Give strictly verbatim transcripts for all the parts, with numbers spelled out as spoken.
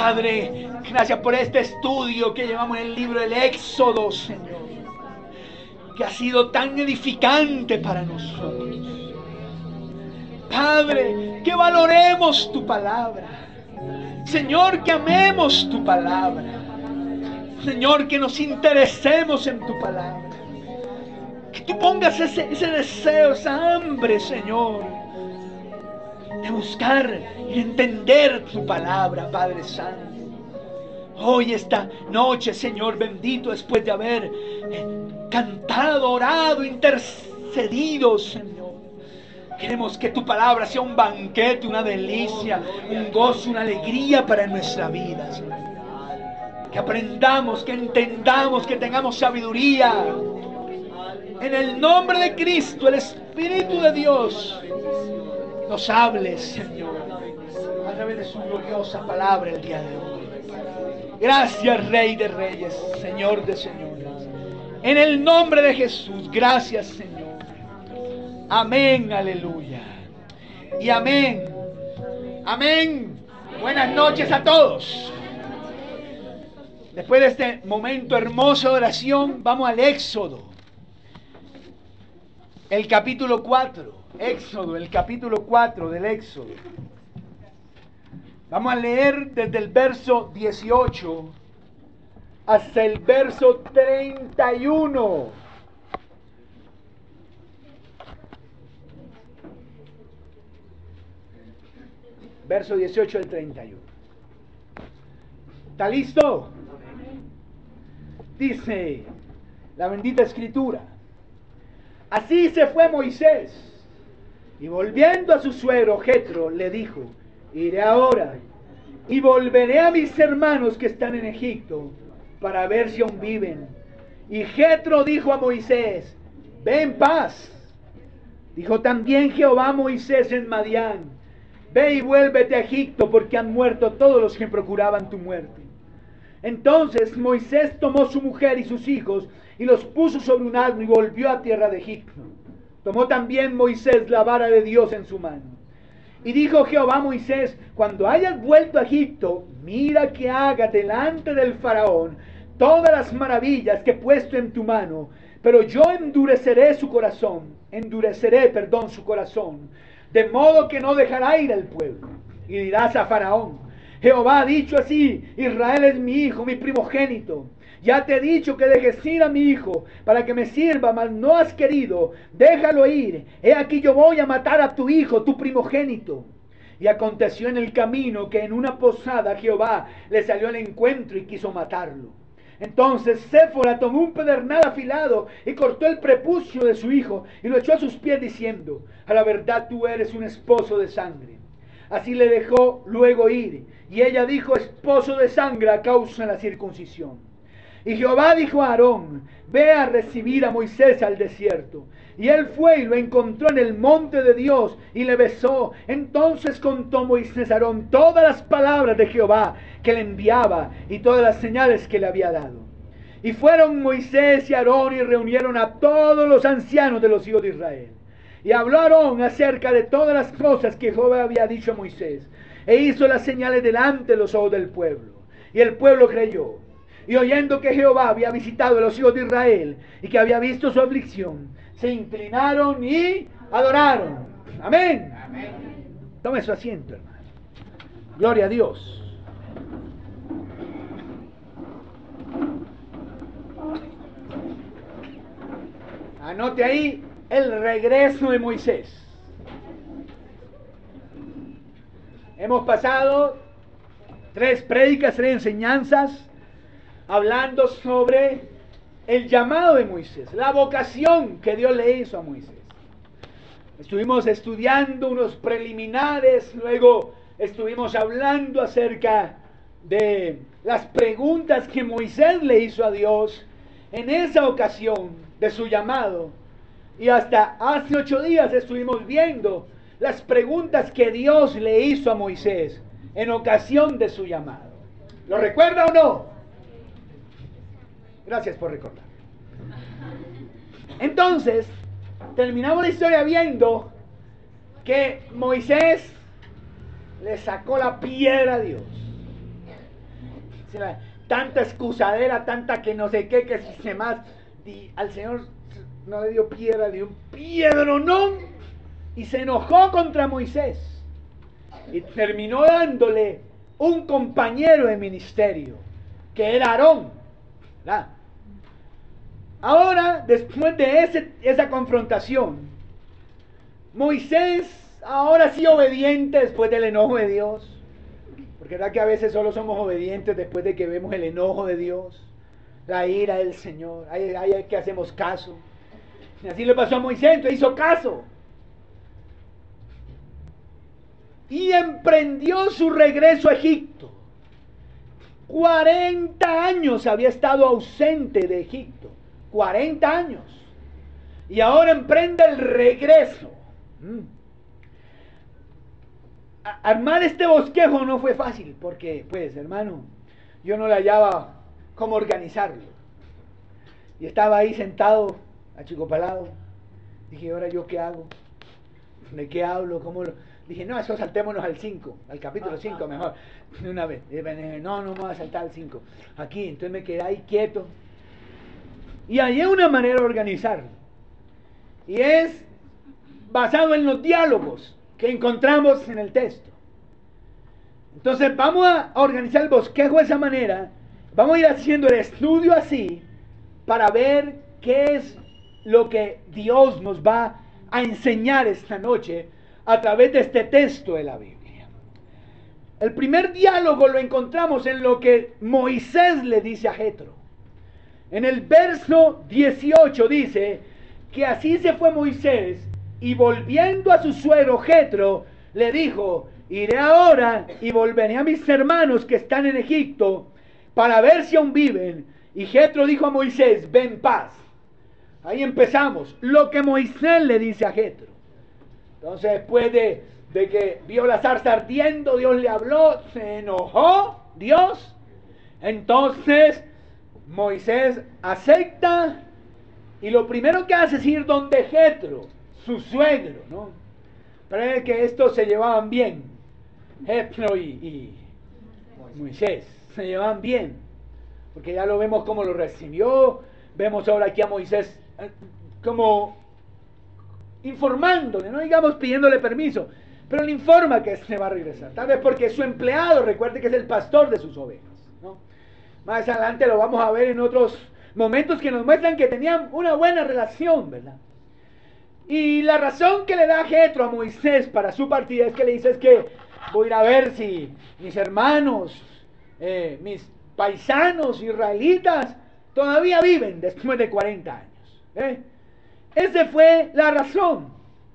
Padre, gracias por este estudio que llevamos en el libro del Éxodo, Señor, que ha sido tan edificante para nosotros. Padre, que valoremos tu palabra. Señor, que amemos tu palabra. Señor, que nos interesemos en tu palabra. Que tú pongas ese, ese deseo, esa hambre, Señor, de buscar y entender tu palabra, Padre Santo. Hoy, esta noche, Señor bendito, después de haber eh, cantado, orado, intercedido, Señor, queremos que tu palabra sea un banquete, una delicia, un gozo, una alegría para nuestra vida, Señor. Que aprendamos, que entendamos, que tengamos sabiduría. En el nombre de Cristo, el Espíritu de Dios nos hable, Señor, a través de su gloriosa palabra el día de hoy. Gracias, Rey de Reyes, Señor de Señores. En el nombre de Jesús, gracias, Señor. Amén, aleluya. Y amén. Amén. Buenas noches a todos. Después de este momento hermoso de oración, vamos al Éxodo. El capítulo cuatro. Éxodo, el capítulo cuatro del Éxodo. Vamos a leer desde el verso dieciocho hasta el verso treinta y uno. Verso dieciocho al treinta y uno. ¿Está listo? Dice la bendita Escritura: así se fue Moisés, y volviendo a su suegro Jetro le dijo: iré ahora y volveré a mis hermanos que están en Egipto para ver si aún viven. Y Jetro dijo a Moisés: ve en paz. Dijo también Jehová a Moisés en Madián: ve y vuélvete a Egipto, porque han muerto todos los que procuraban tu muerte. Entonces Moisés tomó su mujer y sus hijos y los puso sobre un asno y volvió a tierra de Egipto. Tomó también Moisés la vara de Dios en su mano. Y dijo Jehová a Moisés: cuando hayas vuelto a Egipto, mira que hagas delante del faraón todas las maravillas que he puesto en tu mano, pero yo endureceré su corazón, endureceré, perdón, su corazón, de modo que no dejará ir al pueblo. Y dirás a faraón: Jehová ha dicho así: Israel es mi hijo, mi primogénito. Ya te he dicho que dejes ir a mi hijo para que me sirva, mas no has querido. Déjalo ir. He aquí yo voy a matar a tu hijo, tu primogénito. Y aconteció en el camino que en una posada Jehová le salió al encuentro y quiso matarlo. Entonces Séfora tomó un pedernal afilado y cortó el prepucio de su hijo y lo echó a sus pies diciendo: a la verdad tú eres un esposo de sangre. Así le dejó luego ir, y ella dijo: esposo de sangre a causa de la circuncisión. Y Jehová dijo a Aarón: ve a recibir a Moisés al desierto. Y él fue y lo encontró en el monte de Dios y le besó. Entonces contó Moisés a Aarón todas las palabras de Jehová que le enviaba y todas las señales que le había dado. Y fueron Moisés y Aarón y reunieron a todos los ancianos de los hijos de Israel. Y habló Aarón acerca de todas las cosas que Jehová había dicho a Moisés, e hizo las señales delante de los ojos del pueblo. Y el pueblo creyó. Y oyendo que Jehová había visitado a los hijos de Israel, y que había visto su aflicción, se inclinaron y adoraron. Amén. Amén. Tome su asiento, hermano. Gloria a Dios. Anote ahí el regreso de Moisés. Hemos pasado tres prédicas, tres enseñanzas, hablando sobre el llamado de Moisés, la vocación que Dios le hizo a Moisés. Estuvimos estudiando unos preliminares, luego estuvimos hablando acerca de las preguntas que Moisés le hizo a Dios en esa ocasión de su llamado. Y hasta hace ocho días estuvimos viendo las preguntas que Dios le hizo a Moisés en ocasión de su llamado. ¿Lo recuerda o no? Gracias por recordar. Entonces, terminamos la historia viendo que Moisés le sacó la piedra a Dios. se la- tanta excusadera, tanta que no sé qué, que si se más. Y al Señor no le dio piedra, le dio un piedronón y se enojó contra Moisés. Y terminó dándole un compañero de ministerio, que era Aarón, ¿verdad? Ahora, después de ese, esa confrontación, Moisés ahora sí obediente después del enojo de Dios. Porque verdad que a veces solo somos obedientes después de que vemos el enojo de Dios, la ira del Señor. Hay, hay que hacemos caso. Y así le pasó a Moisés, entonces hizo caso. Y emprendió su regreso a Egipto. cuarenta años había estado ausente de Egipto. cuarenta años. Y ahora emprende el regreso. Mm. Armar este bosquejo no fue fácil, porque, pues, hermano, yo no le hallaba cómo organizarlo. Y estaba ahí sentado, achicopalado. Dije, ¿ahora yo qué hago? ¿De qué hablo? ¿Cómo lo...? Dije, no, eso saltémonos al cinco, al capítulo cinco mejor, de una vez. Y dije, no, no me voy a saltar al cinco. Aquí, entonces me quedé ahí quieto. Y hallé una manera de organizarlo. Y es basado en los diálogos que encontramos en el texto. Entonces vamos a organizar el bosquejo de esa manera. Vamos a ir haciendo el estudio así para ver qué es lo que Dios nos va a enseñar esta noche a través de este texto de la Biblia. El primer diálogo lo encontramos en lo que Moisés le dice a Jetro. En el verso dieciocho dice que así se fue Moisés y volviendo a su suegro Jetro le dijo: iré ahora y volveré a mis hermanos que están en Egipto para ver si aún viven. Y Jetro dijo a Moisés: ven en paz. Ahí empezamos. Lo que Moisés le dice a Jetro. Entonces, después de, de que vio la zarza ardiendo, Dios le habló, se enojó Dios. Entonces Moisés acepta y lo primero que hace es ir donde Jetro, su suegro, ¿no? Parece que estos se llevaban bien, Jetro y, y Moisés se llevaban bien, porque ya lo vemos cómo lo recibió. Vemos ahora aquí a Moisés eh, como informándole, no digamos pidiéndole permiso, pero le informa que se va a regresar, tal vez porque es su empleado. Recuerde que es el pastor de sus ovejas, ¿no? Más adelante lo vamos a ver en otros momentos que nos muestran que tenían una buena relación, ¿verdad? Y la razón que le da Jetro a Moisés para su partida es que le dice: es que voy a ir a ver si mis hermanos, eh, mis paisanos israelitas todavía viven después de cuarenta años, ¿eh? Esa fue la razón.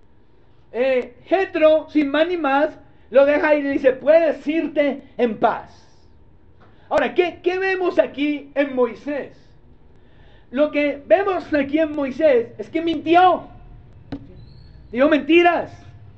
eh, Jetro, sin más ni más, lo deja ir y le dice: puedes irte en paz. Ahora, ¿qué, ¿qué vemos aquí en Moisés? Lo que vemos aquí en Moisés es que mintió. Dijo mentiras.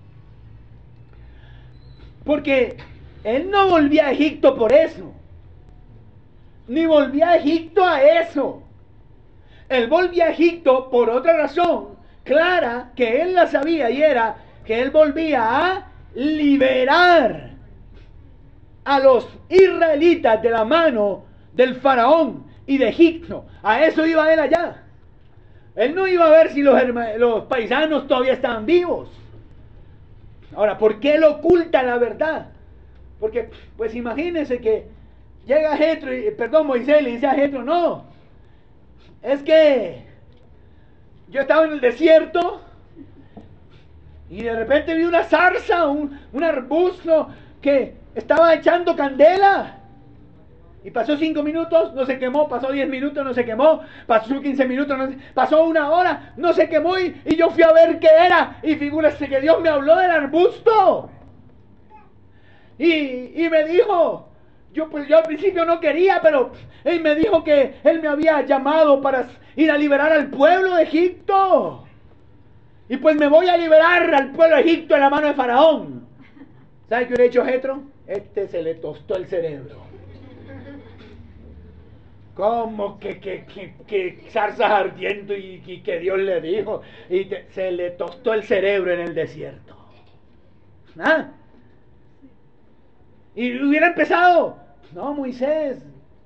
Porque él no volvía a Egipto por eso. Ni volvía a Egipto a eso. Él volvía a Egipto por otra razón clara que él la sabía, y era que él volvía a liberar a los israelitas de la mano del faraón y de Egipto. A eso iba él allá. Él no iba a ver si los, los paisanos todavía estaban vivos. Ahora, ¿por qué él oculta la verdad? Porque, pues imagínense que llega Jetro, perdón, Moisés le dice a Jetro: no, es que yo estaba en el desierto y de repente vi una zarza, un, un arbusto que estaba echando candela. Y pasó cinco minutos, no se quemó. Pasó diez minutos, no se quemó. Pasó quince minutos, no se, pasó una hora, no se quemó. Y, y yo fui a ver qué era. Y figúrese que Dios me habló del arbusto. Y, y me dijo, yo pues yo al principio no quería, pero Él me dijo que Él me había llamado para ir a liberar al pueblo de Egipto. Y pues me voy a liberar al pueblo de Egipto de la mano de Faraón. ¿Sabe qué hubiera hecho Jetro? Este se le tostó el cerebro. ¿Cómo que, que, que, que zarzas ardiendo y, y que Dios le dijo? Y te, se le tostó el cerebro en el desierto. ¿Ah? Y hubiera empezado: no, Moisés,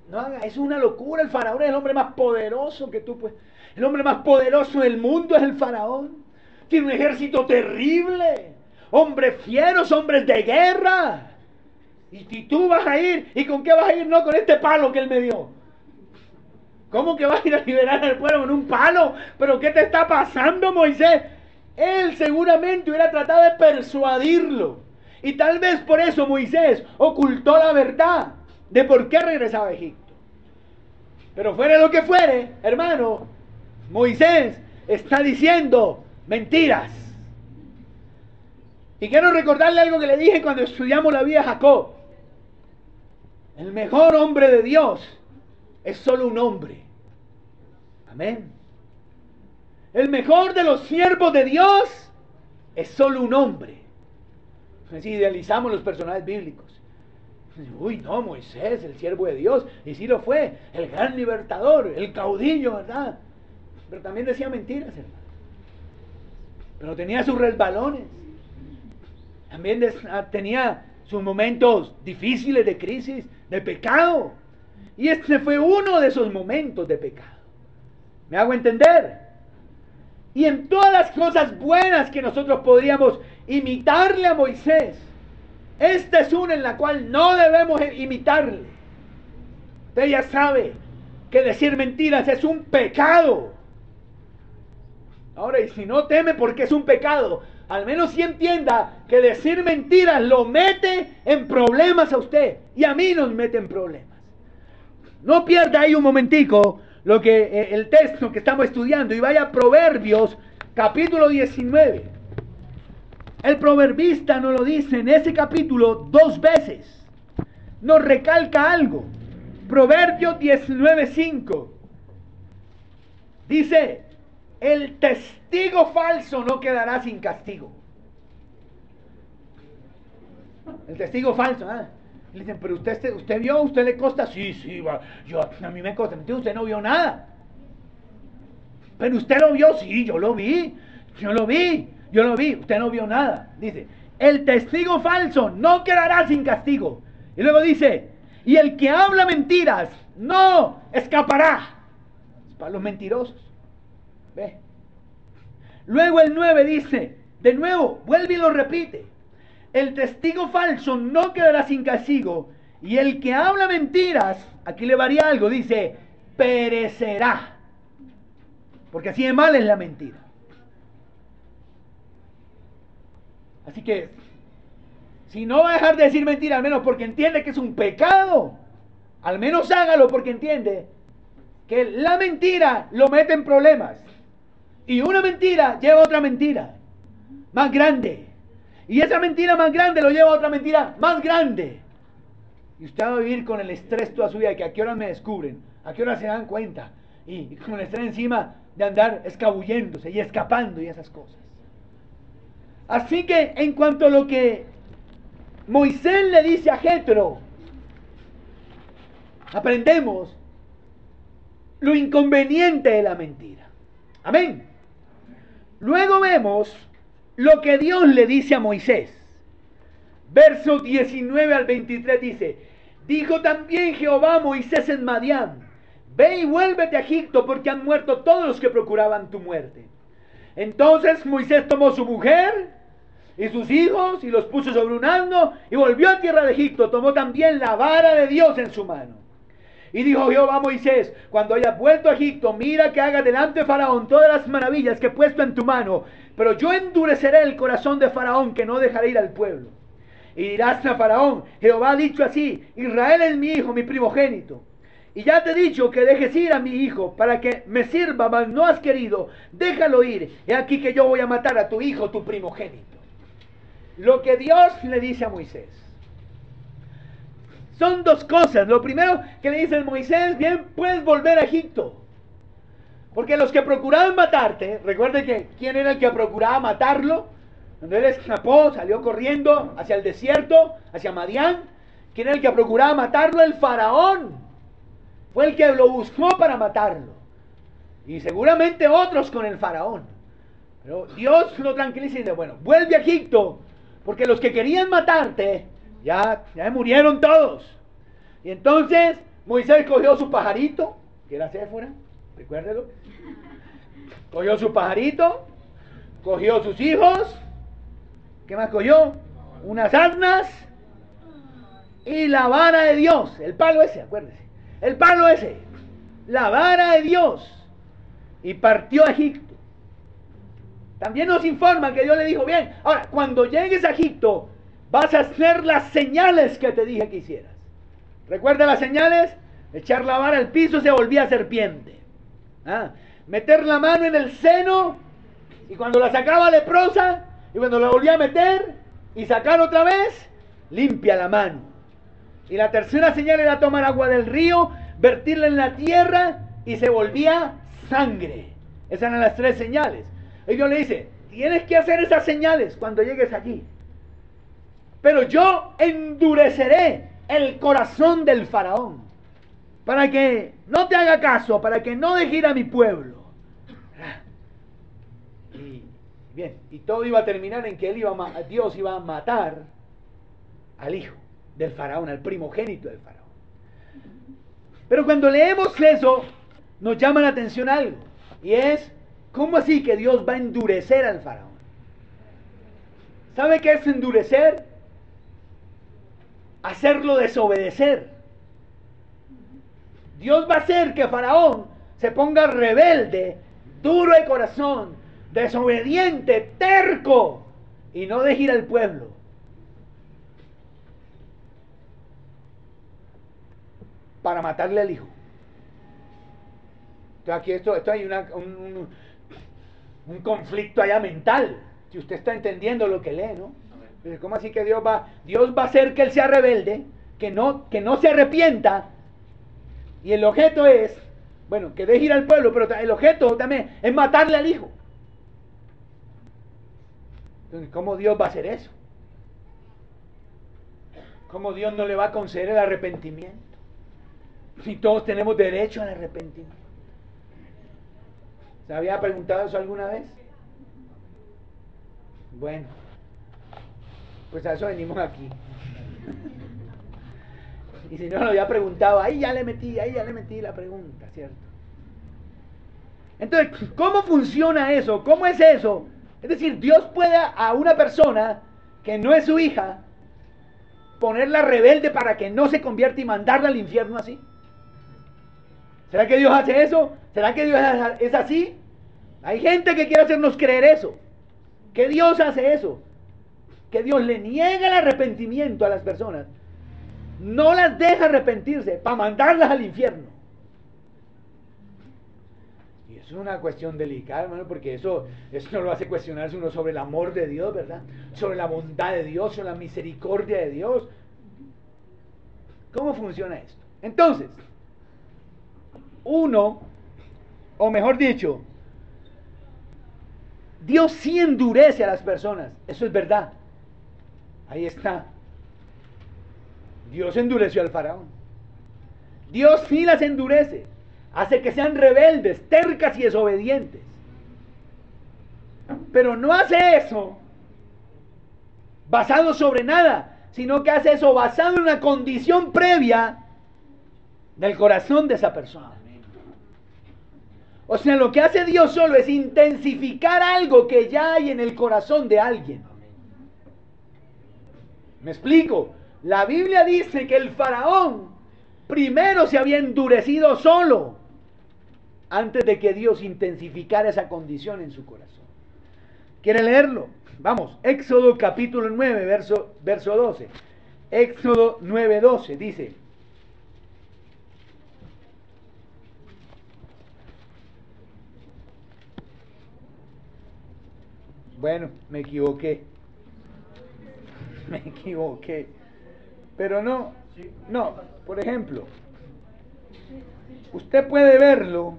no haga, es una locura. El faraón es el hombre más poderoso que tú puedes. El hombre más poderoso del mundo es el faraón. Tiene un ejército terrible. Hombres fieros, hombres de guerra. Y, y tú vas a ir, ¿y con qué vas a ir? No, con este palo que él me dio. ¿Cómo que vas a ir a liberar al pueblo con un palo? ¿Pero qué te está pasando, Moisés? Él seguramente hubiera tratado de persuadirlo. Y tal vez por eso Moisés ocultó la verdad de por qué regresaba a Egipto. Pero fuere lo que fuere, hermano, Moisés está diciendo mentiras. Y quiero recordarle algo que le dije cuando estudiamos la vida de Jacob. El mejor hombre de Dios es solo un hombre. Amén. El mejor de los siervos de Dios es solo un hombre. Si idealizamos los personajes bíblicos. Uy, no, Moisés, el siervo de Dios. Y sí lo fue, el gran libertador, el caudillo, ¿verdad? Pero también decía mentiras, hermano. Pero tenía sus resbalones. También tenía sus momentos difíciles de crisis, de pecado. Y este fue uno de esos momentos de pecado. ¿Me hago entender? Y en todas las cosas buenas que nosotros podríamos imitarle a Moisés, esta es una en la cual no debemos imitarle. Usted ya sabe que decir mentiras es un pecado. Ahora, y si no teme porque es un pecado, al menos sí entienda que decir mentiras lo mete en problemas a usted. Y a mí nos mete en problemas. No pierda ahí un momentico lo que, eh, el texto que estamos estudiando y vaya a Proverbios capítulo diecinueve. El proverbista nos lo dice en ese capítulo dos veces. Nos recalca algo. Proverbios diecinueve cinco. Dice: el testigo falso no quedará sin castigo. El testigo falso, ¿eh? Le dicen, pero usted, usted vio, usted le consta. Sí, sí, yo, a mí me consta. Usted no vio nada. Pero usted lo vio. Sí, yo lo vi. Yo lo vi. Yo lo vi. Usted no vio nada. Dice, el testigo falso no quedará sin castigo. Y luego dice, y el que habla mentiras no escapará. Es para los mentirosos. ¿Ve? Luego el nueve dice, de nuevo, vuelve y lo repite. El testigo falso no quedará sin castigo, y el que habla mentiras, aquí le varía algo, dice, perecerá. Porque así de mal es la mentira. Así que, si no va a dejar de decir mentira, al menos porque entiende que es un pecado, al menos hágalo porque entiende que la mentira lo mete en problemas. Y una mentira lleva a otra mentira, más grande. Y esa mentira más grande lo lleva a otra mentira más grande. Y usted va a vivir con el estrés toda su vida, de que a qué hora me descubren, a qué hora se dan cuenta. Y, y con el estrés encima de andar escabulléndose y escapando y esas cosas. Así que en cuanto a lo que Moisés le dice a Jetro, aprendemos lo inconveniente de la mentira. Amén. Luego vemos lo que Dios le dice a Moisés. Versos diecinueve al veintitrés dice: dijo también Jehová a Moisés en Madián: ve y vuélvete a Egipto, porque han muerto todos los que procuraban tu muerte. Entonces Moisés tomó su mujer y sus hijos y los puso sobre un asno y volvió a tierra de Egipto. Tomó también la vara de Dios en su mano. Y dijo Jehová a Moisés: cuando hayas vuelto a Egipto, mira que hagas delante de Faraón todas las maravillas que he puesto en tu mano, pero yo endureceré el corazón de Faraón, que no dejaré ir al pueblo. Y dirás a Faraón: Jehová ha dicho así: Israel es mi hijo, mi primogénito. Y ya te he dicho que dejes ir a mi hijo para que me sirva, mas no has querido. Déjalo ir. He aquí que yo voy a matar a tu hijo, tu primogénito. Lo que Dios le dice a Moisés son dos cosas. Lo primero que le dice a Moisés: bien, puedes volver a Egipto. Porque los que procuraban matarte, recuerden que quién era el que procuraba matarlo. Cuando él escapó, salió corriendo hacia el desierto, hacia Madián. ¿Quién era el que procuraba matarlo? El faraón. Fue el que lo buscó para matarlo. Y seguramente otros con el faraón. Pero Dios lo tranquiliza y dice: bueno, vuelve a Egipto, porque los que querían matarte, ya, ya murieron todos. Y entonces Moisés cogió su pajarito, que era Séfora, recuérdelo. Cogió su pajarito, cogió sus hijos, ¿qué más cogió? Unas asnas y la vara de Dios, el palo ese, acuérdese, el palo ese, la vara de Dios, y partió a Egipto. También nos informan que Dios le dijo, bien, ahora, cuando llegues a Egipto, vas a hacer las señales que te dije que hicieras. ¿Recuerda las señales? Echar la vara al piso se volvía serpiente. ¿Ah? Meter la mano en el seno, y cuando la sacaba leprosa, y cuando la volvía a meter, y sacar otra vez, limpia la mano. Y la tercera señal era tomar agua del río, vertirla en la tierra, y se volvía sangre. Esas eran las tres señales. Y Dios le dice, tienes que hacer esas señales cuando llegues allí. Pero yo endureceré el corazón del faraón, para que no te haga caso, para que no deje ir a mi pueblo. Y bien, y todo iba a terminar en que él iba a, Dios iba a matar al hijo del faraón, al primogénito del faraón. Pero cuando leemos eso, nos llama la atención algo, y es, ¿cómo así que Dios va a endurecer al faraón? ¿Sabe qué es endurecer? Hacerlo desobedecer. Dios va a hacer que Faraón se ponga rebelde, duro de corazón, desobediente, terco, y no deje ir al pueblo. Para matarle al hijo. Entonces aquí esto, esto hay una, un, un conflicto allá mental, si usted está entendiendo lo que lee, ¿no? ¿Cómo así que Dios va, Dios va a hacer que él sea rebelde, que no, que no se arrepienta? Y el objeto es, bueno, que deje ir al pueblo, pero el objeto también es matarle al hijo. Entonces, ¿cómo Dios va a hacer eso? ¿Cómo Dios no le va a conceder el arrepentimiento? Si todos tenemos derecho al arrepentimiento. ¿Se había preguntado eso alguna vez? Bueno, pues a eso venimos aquí. Y si no lo había preguntado, ahí ya le metí, ahí ya le metí la pregunta, ¿cierto? Entonces, ¿cómo funciona eso? ¿Cómo es eso? Es decir, Dios puede a una persona que no es su hija ponerla rebelde para que no se convierta y mandarla al infierno así. ¿Será que Dios hace eso? ¿Será que Dios es así? Hay gente que quiere hacernos creer eso, que Dios hace eso, que Dios le niega el arrepentimiento a las personas, no las deja arrepentirse para mandarlas al infierno. Y eso es una cuestión delicada, hermano, porque eso, eso no lo hace cuestionarse uno sobre el amor de Dios, ¿verdad? Sobre la bondad de Dios, sobre la misericordia de Dios. ¿Cómo funciona esto? Entonces, uno, o mejor dicho, Dios sí endurece a las personas, eso es verdad. Ahí está. Dios endureció al faraón. Dios sí las endurece, hace que sean rebeldes, tercas y desobedientes. Pero no hace eso basado sobre nada, sino que hace eso basado en una condición previa del corazón de esa persona. O sea, lo que hace Dios solo es intensificar algo que ya hay en el corazón de alguien. ¿Me explico? La Biblia dice que el faraón primero se había endurecido solo antes de que Dios intensificara esa condición en su corazón. ¿Quiere leerlo? Vamos, Éxodo capítulo nueve, verso, verso doce. Éxodo nueve, doce dice: bueno, me equivoqué. Me equivoqué. Pero no, no, por ejemplo, usted puede verlo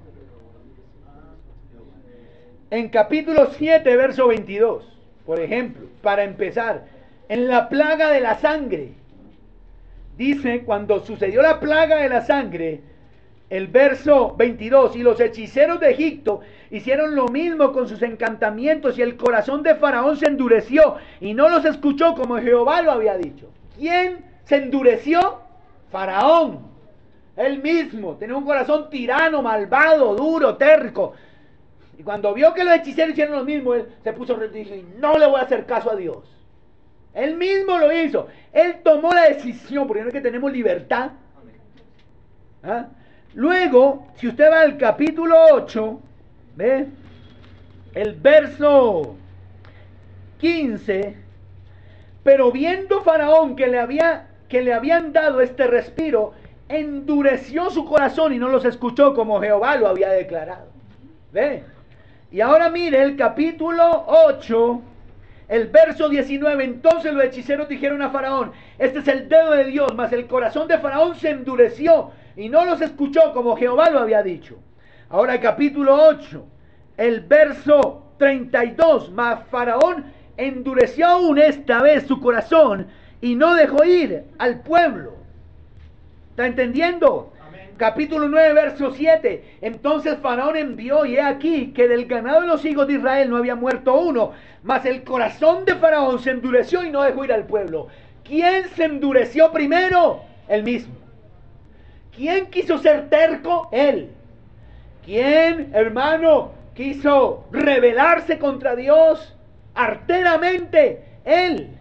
en capítulo siete, verso veintidós, por ejemplo, para empezar, en la plaga de la sangre. Dice, cuando sucedió la plaga de la sangre, el verso veintidós, y los hechiceros de Egipto hicieron lo mismo con sus encantamientos, y el corazón de Faraón se endureció, y no los escuchó como Jehová lo había dicho. ¿Quién se endureció? Faraón. Él mismo tenía un corazón tirano, malvado, duro, terco. Y cuando vio que los hechiceros hicieron lo mismo, él se puso y dijo, no le voy a hacer caso a Dios. Él mismo lo hizo. Él tomó la decisión, porque no es que tenemos libertad. ¿Ah? Luego, si usted va al capítulo ocho, ¿ve? El verso quince, pero viendo Faraón que le, había, que le habían dado este respiro, endureció su corazón y no los escuchó como Jehová lo había declarado. ¿Ve? Y ahora mire el capítulo ocho, el verso diecinueve. Entonces los hechiceros dijeron a Faraón, este es el dedo de Dios, mas el corazón de Faraón se endureció y no los escuchó como Jehová lo había dicho. Ahora el capítulo ocho, el verso treinta y dos, mas Faraón endureció aún esta vez su corazón y no dejó ir al pueblo. ¿Está entendiendo? Amén. Capítulo nueve, verso siete. Entonces Faraón envió, y he aquí que del ganado de los hijos de Israel no había muerto uno, mas el corazón de Faraón se endureció y no dejó ir al pueblo. ¿Quién se endureció primero? Él mismo. ¿Quién quiso ser terco? Él. ¿Quién, hermano, quiso rebelarse contra Dios arteramente? Él.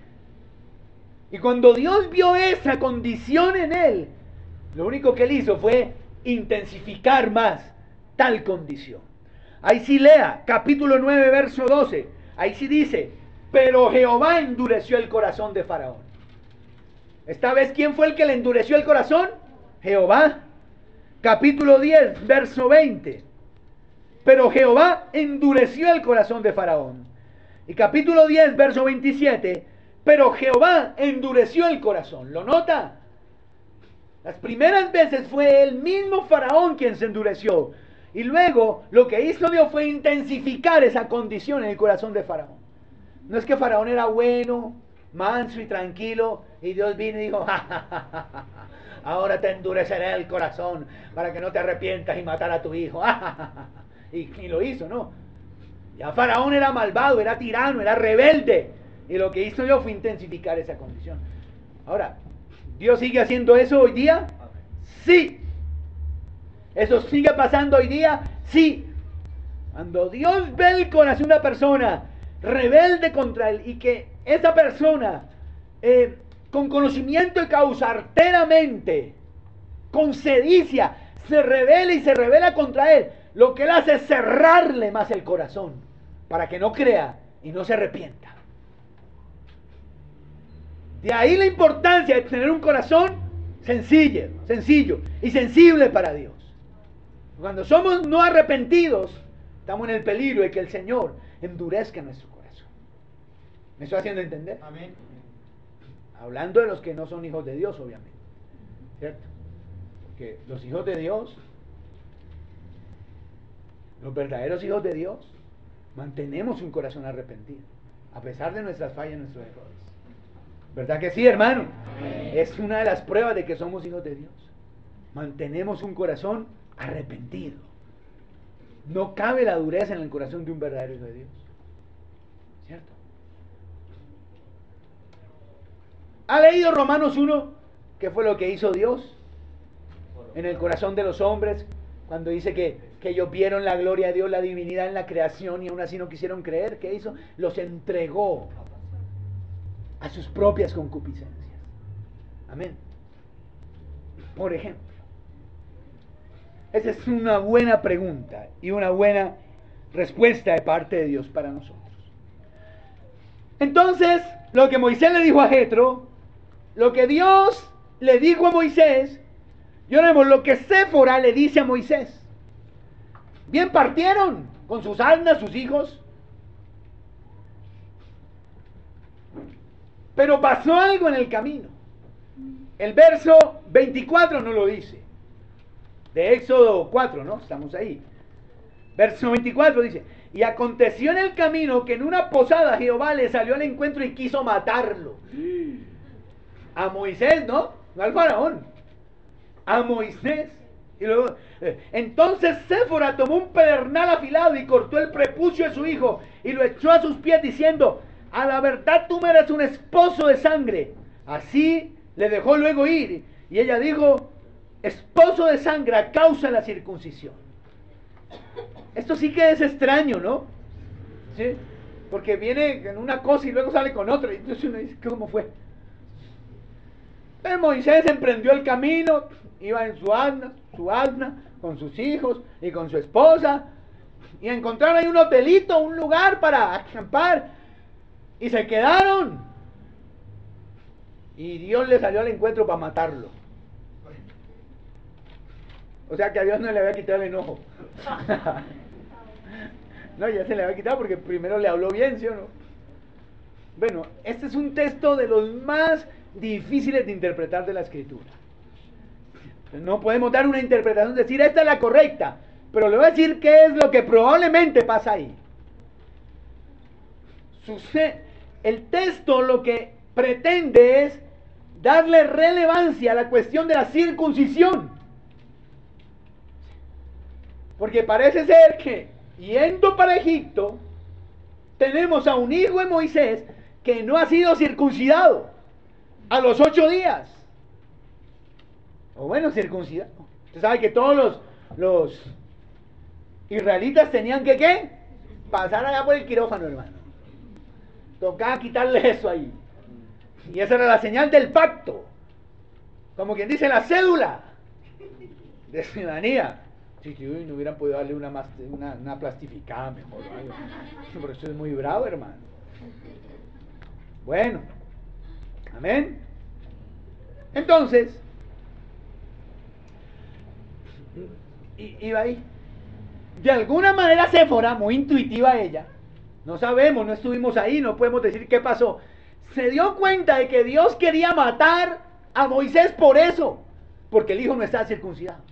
Y cuando Dios vio esa condición en él, lo único que él hizo fue intensificar más tal condición. Ahí sí lea, capítulo nueve, verso doce. Ahí sí dice, pero Jehová endureció el corazón de Faraón. Esta vez, ¿quién fue el que le endureció el corazón? Jehová. Capítulo diez, verso veinte. Pero Jehová endureció el corazón de Faraón. Y capítulo diez, verso veintisiete. Pero Jehová endureció el corazón. ¿Lo nota? Las primeras veces fue el mismo Faraón quien se endureció. Y luego lo que hizo Dios fue intensificar esa condición en el corazón de Faraón. No es que Faraón era bueno, manso y tranquilo, y Dios vino y dijo, ja, ja, ja, ja, ja, ahora te endureceré el corazón para que no te arrepientas y matar a tu hijo. Ja, ja, ja, ja. Y, y lo hizo, ¿no? Ya Faraón era malvado, era tirano, era rebelde. Y lo que hizo Dios fue intensificar esa condición. Ahora, ¿Dios sigue haciendo eso hoy día? Sí. ¿Eso sigue pasando hoy día? Sí. Cuando Dios ve el corazón de una persona rebelde contra él y que esa persona eh, con conocimiento de causa arteramente, con sedicia, se revela y se revela contra él, lo que él hace es cerrarle más el corazón para que no crea y no se arrepienta. De ahí la importancia de tener un corazón sencillo, sencillo y sensible para Dios. Cuando somos no arrepentidos, estamos en el peligro de que el Señor endurezca nuestro corazón. ¿Me estoy haciendo entender? Amén. Hablando de los que no son hijos de Dios, obviamente. ¿Cierto? Porque los hijos de Dios, los verdaderos hijos de Dios, mantenemos un corazón arrepentido, a pesar de nuestras fallas y nuestros errores. ¿Verdad que sí, hermano? Amén. Es una de las pruebas de que somos hijos de Dios. Mantenemos un corazón arrepentido. No cabe la dureza en el corazón de un verdadero hijo de Dios. ¿Cierto? ¿Ha leído Romanos uno? ¿Qué fue lo que hizo Dios en el corazón de los hombres? Cuando dice que, que ellos vieron la gloria de Dios, la divinidad en la creación y aún así no quisieron creer. ¿Qué hizo? Los entregó a sus propias concupiscencias. Amén. Por ejemplo, esa es una buena pregunta y una buena respuesta de parte de Dios para nosotros. Entonces, lo que Moisés le dijo a Jetro, lo que Dios le dijo a Moisés, y ahora vemos lo que Séfora le dice a Moisés. Bien partieron con sus asnas, sus hijos. Pero pasó algo en el camino. El verso veinticuatro no lo dice. De Éxodo cuatro, ¿no? Estamos ahí. Verso veinticuatro dice, y aconteció en el camino que en una posada Jehová le salió al encuentro y quiso matarlo. A Moisés, ¿no? No al faraón. A Moisés. Y luego, eh, entonces Séfora tomó un pedernal afilado y cortó el prepucio de su hijo y lo echó a sus pies diciendo, a la verdad tú me eres un esposo de sangre. Así le dejó luego ir. Y ella dijo, esposo de sangre a causa de la circuncisión. Esto sí que es extraño, ¿no? ¿Sí? Porque viene en una cosa y luego sale con otra. Y entonces uno dice, ¿cómo fue? Entonces Moisés emprendió el camino, iba en su asna, su asna, con sus hijos y con su esposa, y encontraron ahí un hotelito, un lugar para acampar, y se quedaron. Y Dios le salió al encuentro para matarlo. O sea que a Dios no le había quitado el enojo. No, ya se le había quitado porque primero le habló bien, ¿sí o no? Bueno, este es un texto de los más difíciles de interpretar de la Escritura. No podemos dar una interpretación, decir esta es la correcta, pero le voy a decir qué es lo que probablemente pasa ahí. Sucede, el texto lo que pretende es darle relevancia a la cuestión de la circuncisión. Porque parece ser que, yendo para Egipto, tenemos a un hijo de Moisés que no ha sido circuncidado a los ocho días. O bueno, circuncidado. Usted sabe que todos los, los israelitas tenían que, ¿qué? Pasar allá por el quirófano, hermano. Tocaba quitarle eso ahí. Y esa era la señal del pacto. Como quien dice, la cédula de ciudadanía. Sí, sí, no hubieran podido darle una, más, una, una plastificada mejor. ¿Vale? Pero eso es muy bravo, hermano. Bueno. Amén. Entonces, iba ahí. De alguna manera Séfora, muy intuitiva ella, no sabemos, no estuvimos ahí, no podemos decir qué pasó, se dio cuenta de que Dios quería matar a Moisés por eso, porque el hijo no estaba circuncidado.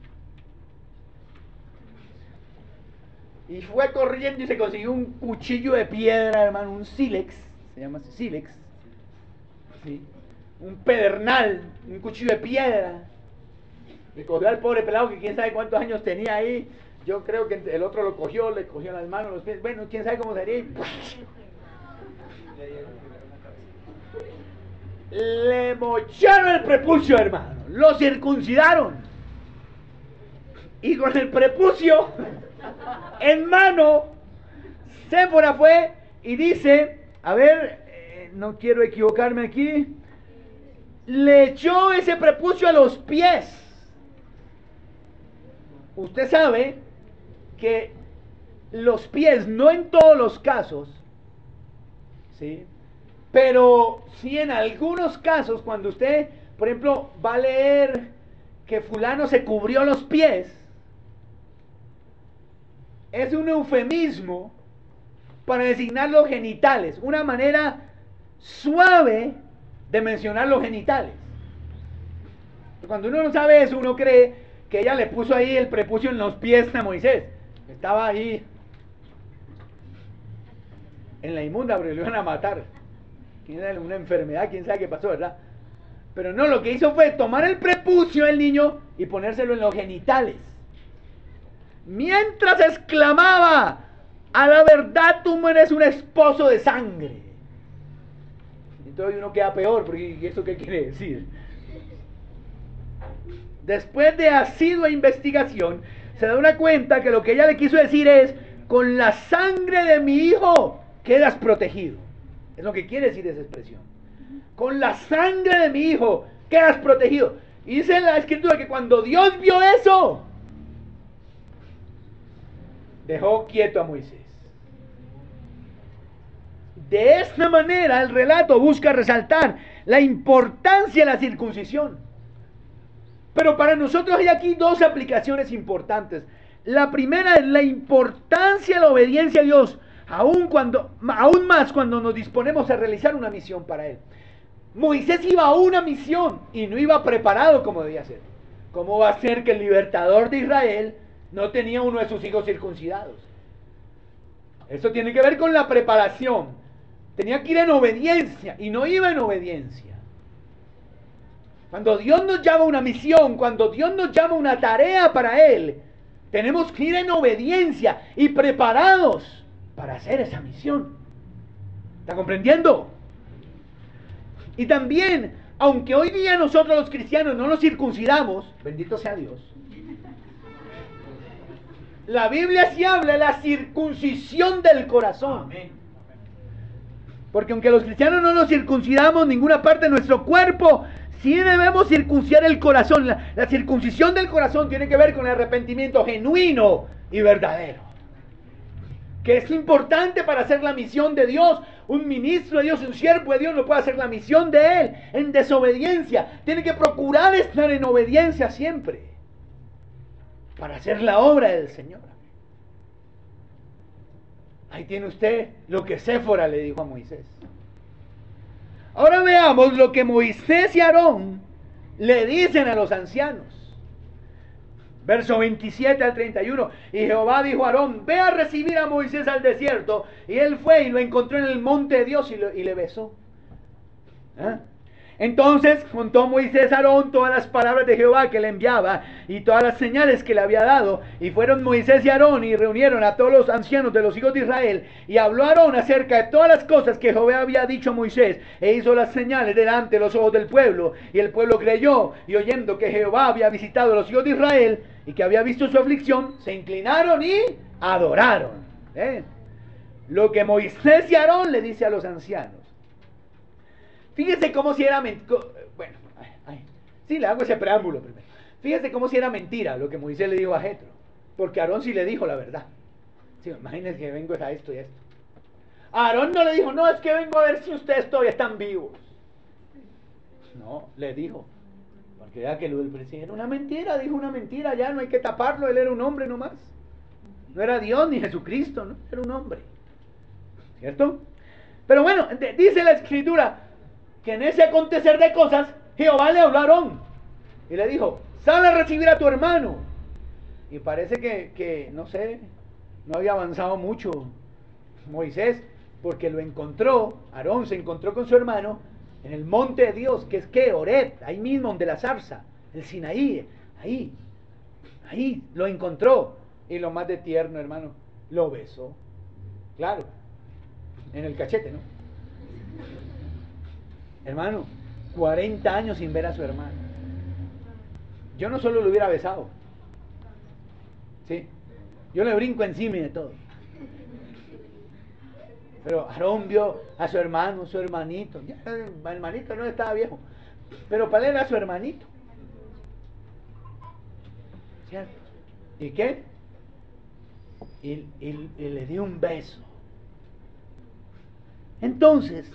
Y fue corriendo y se consiguió un cuchillo de piedra, hermano, un sílex, se llama así, sílex, ¿sí? Un pedernal, un cuchillo de piedra. Le cogió al pobre pelado que quién sabe cuántos años tenía ahí. Yo creo que el otro lo cogió, le cogió las manos, los pies. Bueno, quién sabe cómo sería. Le mocharon el prepucio, hermano. Lo circuncidaron. Y con el prepucio en mano, Séfora fue y dice, a ver, eh, no quiero equivocarme aquí, le echó ese prepucio a los pies. Usted sabe que los pies, no en todos los casos, ¿sí? Pero sí en algunos casos, cuando usted, por ejemplo, va a leer que fulano se cubrió los pies, es un eufemismo para designar los genitales, una manera suave de mencionar los genitales. Cuando uno no sabe eso, uno cree que ella le puso ahí el prepucio en los pies a Moisés. Estaba ahí en la inmunda, pero lo iban a matar. Una enfermedad, quién sabe qué pasó, ¿verdad? Pero no, lo que hizo fue tomar el prepucio del niño y ponérselo en los genitales. Mientras exclamaba, a la verdad tú eres un esposo de sangre. Entonces uno queda peor, porque ¿y eso qué quiere decir? Después de asidua investigación, se da una cuenta que lo que ella le quiso decir es, con la sangre de mi hijo quedas protegido. Es lo que quiere decir esa expresión. Con la sangre de mi hijo quedas protegido. Y dice en la Escritura que cuando Dios vio eso, dejó quieto a Moisés. De esta manera el relato busca resaltar la importancia de la circuncisión. Pero para nosotros hay aquí dos aplicaciones importantes. La primera es la importancia de la obediencia a Dios, aún, cuando, aún más cuando nos disponemos a realizar una misión para Él. Moisés iba a una misión y no iba preparado como debía ser. ¿Cómo va a ser que el libertador de Israel no tenía uno de sus hijos circuncidados? Eso tiene que ver con la preparación. Tenía que ir en obediencia y no iba en obediencia. Cuando Dios nos llama a una misión, cuando Dios nos llama a una tarea para Él, tenemos que ir en obediencia y preparados para hacer esa misión. ¿Está comprendiendo? Y también aunque hoy día nosotros los cristianos no nos circuncidamos, bendito sea Dios, la Biblia sí habla de la circuncisión del corazón. Amén. Porque aunque los cristianos no nos circuncidamos ninguna parte de nuestro cuerpo, sí debemos circuncidar el corazón. La, la circuncisión del corazón tiene que ver con el arrepentimiento genuino y verdadero, que es importante para hacer la misión de Dios. Un ministro de Dios, un siervo de Dios no puede hacer la misión de Él en desobediencia. Tiene que procurar estar en obediencia siempre para hacer la obra del Señor. Ahí tiene usted lo que Séfora le dijo a Moisés. Ahora veamos lo que Moisés y Aarón le dicen a los ancianos. Verso veintisiete al treinta y uno. Y Jehová dijo a Aarón: ve a recibir a Moisés al desierto. Y él fue y lo encontró en el monte de Dios y, lo, y le besó. ¿Eh? Entonces contó Moisés a Aarón todas las palabras de Jehová que le enviaba y todas las señales que le había dado. Y fueron Moisés y Aarón y reunieron a todos los ancianos de los hijos de Israel. Y habló Aarón acerca de todas las cosas que Jehová había dicho a Moisés. E hizo las señales delante de los ojos del pueblo. Y el pueblo creyó, y oyendo que Jehová había visitado a los hijos de Israel y que había visto su aflicción, se inclinaron y adoraron. ¿Eh? Lo que Moisés y Aarón le dice a los ancianos. Fíjese cómo si era mentira. Bueno, ay, ay. Sí, le hago ese preámbulo primero. Fíjese cómo si era mentira lo que Moisés le dijo a Jetro. Porque Aarón sí le dijo la verdad. Sí, imagínense que vengo a esto y a esto. A Aarón no le dijo: no, es que vengo a ver si ustedes todavía están vivos. No, le dijo. Porque ya que lo del presidente era una mentira, dijo una mentira, ya no hay que taparlo, él era un hombre nomás. No era Dios ni Jesucristo, ¿no? Era un hombre. ¿Cierto? Pero bueno, dice la Escritura que en ese acontecer de cosas, Jehová le habló a Aarón y le dijo: sal a recibir a tu hermano. Y parece que, que, no sé, no había avanzado mucho Moisés, porque lo encontró, Aarón se encontró con su hermano en el monte de Dios, que es que Horeb, ahí mismo donde la zarza, el Sinaí, ahí, ahí lo encontró. Y lo más de tierno, hermano, lo besó. Claro, en el cachete, ¿no? Hermano, cuarenta años sin ver a su hermano. Yo no solo lo hubiera besado, ¿sí? Yo le brinco encima y de todo. Pero Aarón vio a su hermano, su hermanito. Ya, el hermanito no estaba viejo, pero para él era su hermanito. ¿Cierto? ¿Y qué? Y, y, y le dio un beso. Entonces,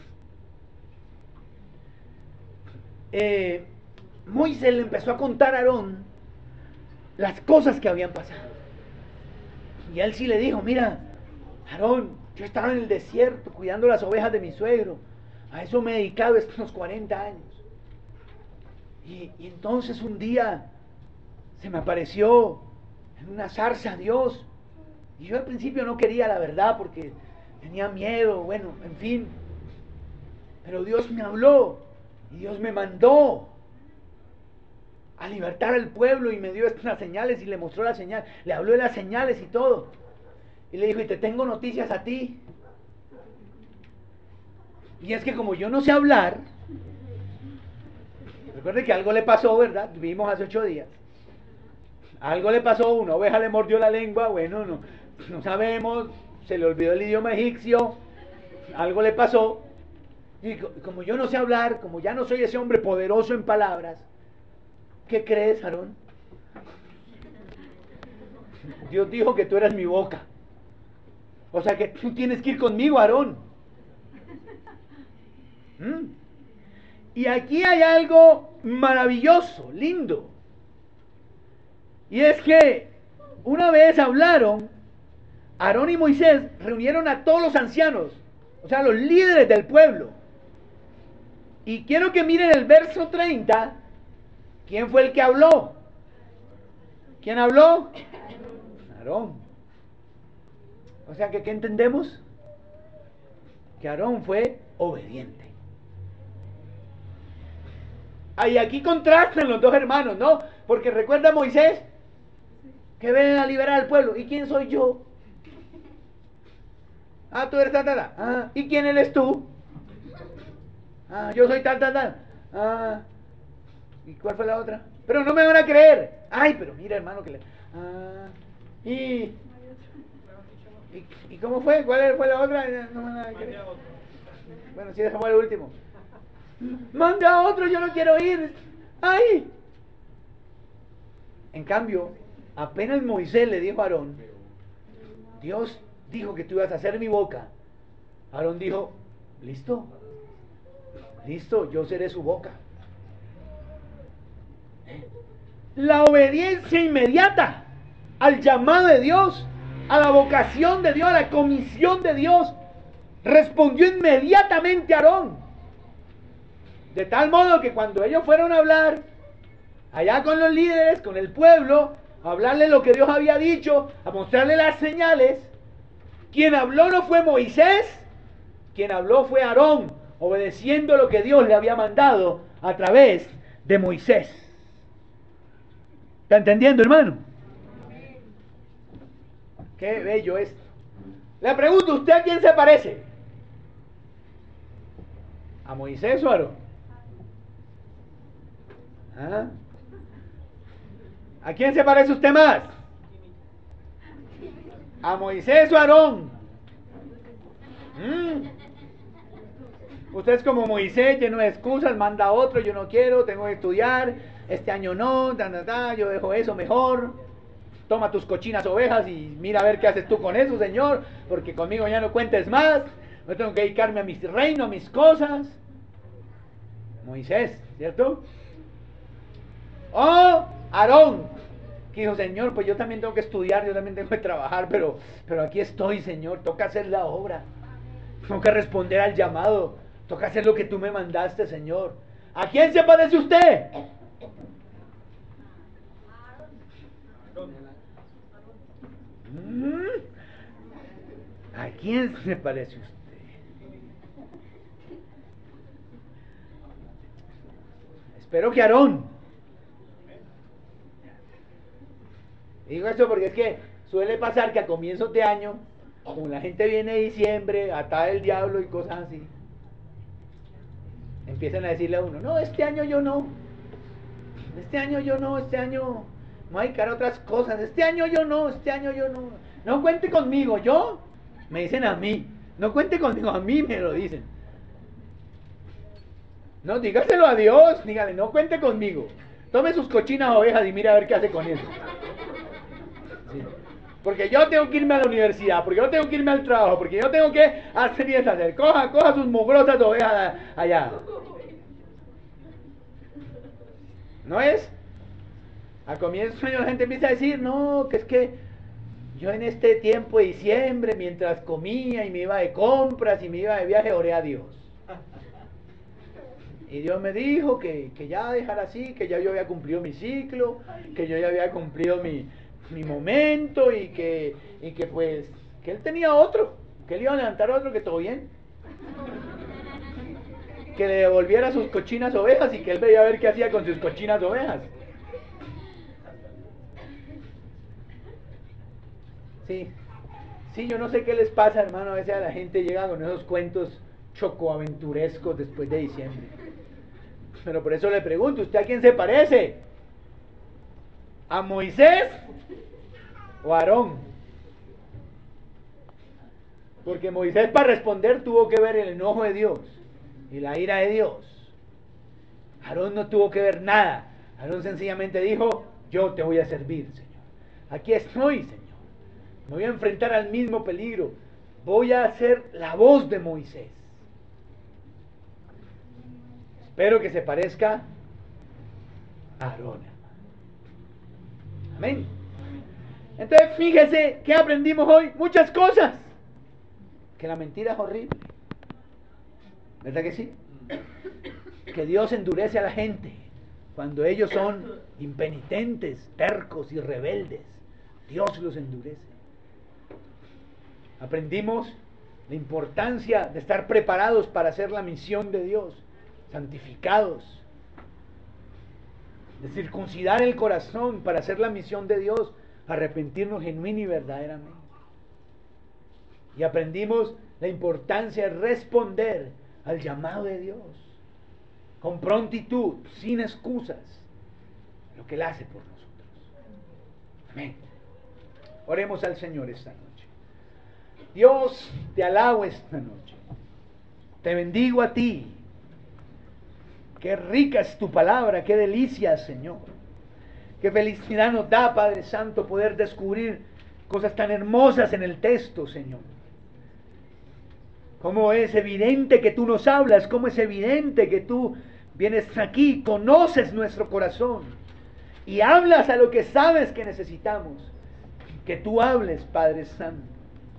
eh, Moisés le empezó a contar a Aarón las cosas que habían pasado. Y él sí le dijo: mira, Aarón, yo estaba en el desierto cuidando las ovejas de mi suegro. A eso me he dedicado estos cuarenta años. Y, y entonces un día se me apareció en una zarza Dios. Y yo al principio no quería la verdad porque tenía miedo, bueno, en fin. Pero Dios me habló y Dios me mandó a libertar al pueblo y me dio estas señales y le mostró la señal. Le habló de las señales y todo. Y le dijo: y te tengo noticias a ti. Y es que como yo no sé hablar, recuerde que algo le pasó, ¿verdad? Vivimos hace ocho días. Algo le pasó, una oveja le mordió la lengua, bueno, no, no sabemos, se le olvidó el idioma egipcio, algo le pasó. Y como yo no sé hablar, como ya no soy ese hombre poderoso en palabras, ¿qué crees, Aarón? Dios dijo que tú eras mi boca. O sea que tú tienes que ir conmigo, Aarón. ¿Mm? Y aquí hay algo maravilloso, lindo. Y es que una vez hablaron, Aarón y Moisés reunieron a todos los ancianos, o sea, los líderes del pueblo. Y quiero que miren el verso treinta. ¿Quién fue el que habló? ¿Quién habló? Aarón. O sea que, ¿qué entendemos? Que Aarón fue obediente. Y aquí contrastan los dos hermanos, ¿no? Porque recuerda a Moisés que ven a liberar al pueblo. ¿Y quién soy yo? Ah, tú eres tal, tal, tal. Ah, ¿y quién eres tú? Ah, yo soy tal, tal, tal. Ah, ¿y cuál fue la otra? Pero no me van a creer. Ay, pero mira, hermano, que le... Ah, y... ¿Y, y cómo fue? ¿Cuál fue la otra? No me van a creer. Bueno, sí, ese fue el último. Manda a otro, yo no quiero ir. ¡Ay! En cambio, apenas Moisés le dijo a Aarón, Dios dijo que tú ibas a hacer mi boca. Aarón dijo, listo, listo, yo seré su boca. La obediencia inmediata al llamado de Dios, a la vocación de Dios, a la comisión de Dios, respondió inmediatamente Aarón. De tal modo que cuando ellos fueron a hablar allá con los líderes, con el pueblo, a hablarle lo que Dios había dicho, a mostrarle las señales, quien habló no fue Moisés, quien habló fue Aarón, obedeciendo lo que Dios le había mandado a través de Moisés. ¿Está entendiendo, hermano? Qué bello esto. Le pregunto, ¿usted a quién se parece? ¿A Moisés o a Aarón? ¿Ah? ¿A quién se parece usted más? ¿A Moisés o a Aarón? ¿Mm? Usted es como Moisés, lleno de excusas, manda a otro, yo no quiero, tengo que estudiar, este año no, ta, ta, ta, yo dejo eso mejor. Toma tus cochinas ovejas y mira a ver qué haces tú con eso, Señor, porque conmigo ya no cuentes más, yo tengo que dedicarme a mi reino, a mis cosas. Moisés, ¿cierto? O Aarón, que dijo, Señor, pues yo también tengo que estudiar, yo también tengo que trabajar, pero, pero aquí estoy, Señor, toca hacer la obra, tengo que responder al llamado, toca hacer lo que tú me mandaste, Señor. ¿A quién se parece usted? ¿Mm? ¿A quién se parece usted? Espero que Aarón. Digo esto porque es que suele pasar que a comienzos de año, como la gente viene de diciembre, atada del diablo y cosas así, empiezan a decirle a uno, no, este año yo no, este año yo no, este año me voy a dedicar a otras cosas, este año yo no, este año yo no, no cuente conmigo, yo, me dicen a mí, no cuente conmigo, a mí me lo dicen. No, dígaselo a Dios, dígale, no cuente conmigo, tome sus cochinas ovejas y mire a ver qué hace con eso. Sí. Porque yo tengo que irme a la universidad, porque yo tengo que irme al trabajo, porque yo tengo que hacer y deshacer. Coja, coja sus mugrosas ovejas allá. ¿No es? A comienzo de año la gente empieza a decir, no, que es que yo en este tiempo de diciembre, mientras comía y me iba de compras y me iba de viaje, oré a Dios. Y Dios me dijo que, que ya dejara así, que ya yo había cumplido mi ciclo, que yo ya había cumplido mi... mi momento y que, y que pues que él tenía otro, que él iba a levantar otro, que todo bien, que le devolviera sus cochinas ovejas y que él veía a ver qué hacía con sus cochinas ovejas. Sí, sí, yo no sé qué les pasa, hermano, a veces a la gente llega con esos cuentos chocoaventurescos después de diciembre, pero por eso le pregunto, ¿usted a quién se parece? ¿A Moisés o a Aarón? Porque Moisés, para responder, tuvo que ver el enojo de Dios y la ira de Dios. Aarón no tuvo que ver nada. Aarón sencillamente dijo, yo te voy a servir, Señor. Aquí estoy, Señor. Me voy a enfrentar al mismo peligro. Voy a ser la voz de Moisés. Espero que se parezca a Aarón. Amén. Entonces, fíjese que aprendimos hoy muchas cosas. Que la mentira es horrible. ¿Verdad que sí? Que Dios endurece a la gente cuando ellos son impenitentes, tercos y rebeldes. Dios los endurece. Aprendimos la importancia de estar preparados para hacer la misión de Dios, santificados, de circuncidar el corazón para hacer la misión de Dios, arrepentirnos genuino y verdaderamente. Y aprendimos la importancia de responder al llamado de Dios con prontitud, sin excusas, lo que Él hace por nosotros. Amén. Oremos al Señor esta noche. Dios, te alabo esta noche. Te bendigo a ti. Qué rica es tu palabra, qué delicia, Señor. Qué felicidad nos da, Padre Santo, poder descubrir cosas tan hermosas en el texto, Señor. Cómo es evidente que tú nos hablas, cómo es evidente que tú vienes aquí, conoces nuestro corazón y hablas a lo que sabes que necesitamos. Que tú hables, Padre Santo.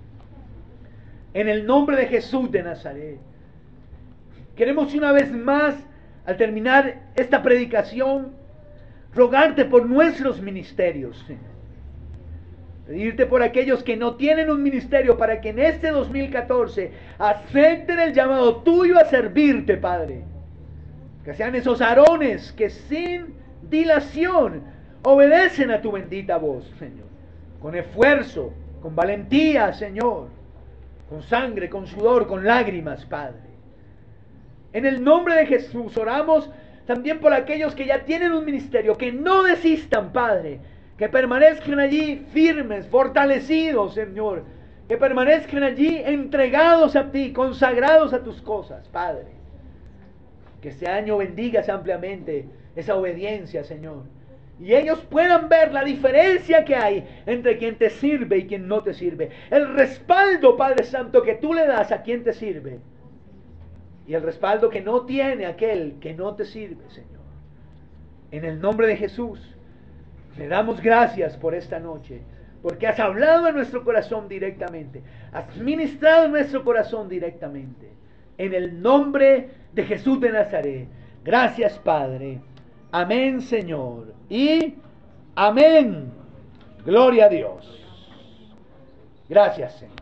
En el nombre de Jesús de Nazaret. Queremos una vez más, al terminar esta predicación, rogarte por nuestros ministerios, Señor. Pedirte por aquellos que no tienen un ministerio, para que en este dos mil catorce acepten el llamado tuyo a servirte, Padre. Que sean esos Aarones que sin dilación obedecen a tu bendita voz, Señor. Con esfuerzo, con valentía, Señor. Con sangre, con sudor, con lágrimas, Padre. En el nombre de Jesús oramos también por aquellos que ya tienen un ministerio, que no desistan, Padre, que permanezcan allí firmes, fortalecidos, Señor, que permanezcan allí entregados a ti, consagrados a tus cosas, Padre. Que este año bendigas ampliamente esa obediencia, Señor, y ellos puedan ver la diferencia que hay entre quien te sirve y quien no te sirve, el respaldo, Padre Santo, que tú le das a quien te sirve, y el respaldo que no tiene aquel que no te sirve, Señor. En el nombre de Jesús, le damos gracias por esta noche, porque has hablado en nuestro corazón directamente, has ministrado en nuestro corazón directamente. En el nombre de Jesús de Nazaret. Gracias, Padre. Amén, Señor. Y amén. Gloria a Dios. Gracias, Señor.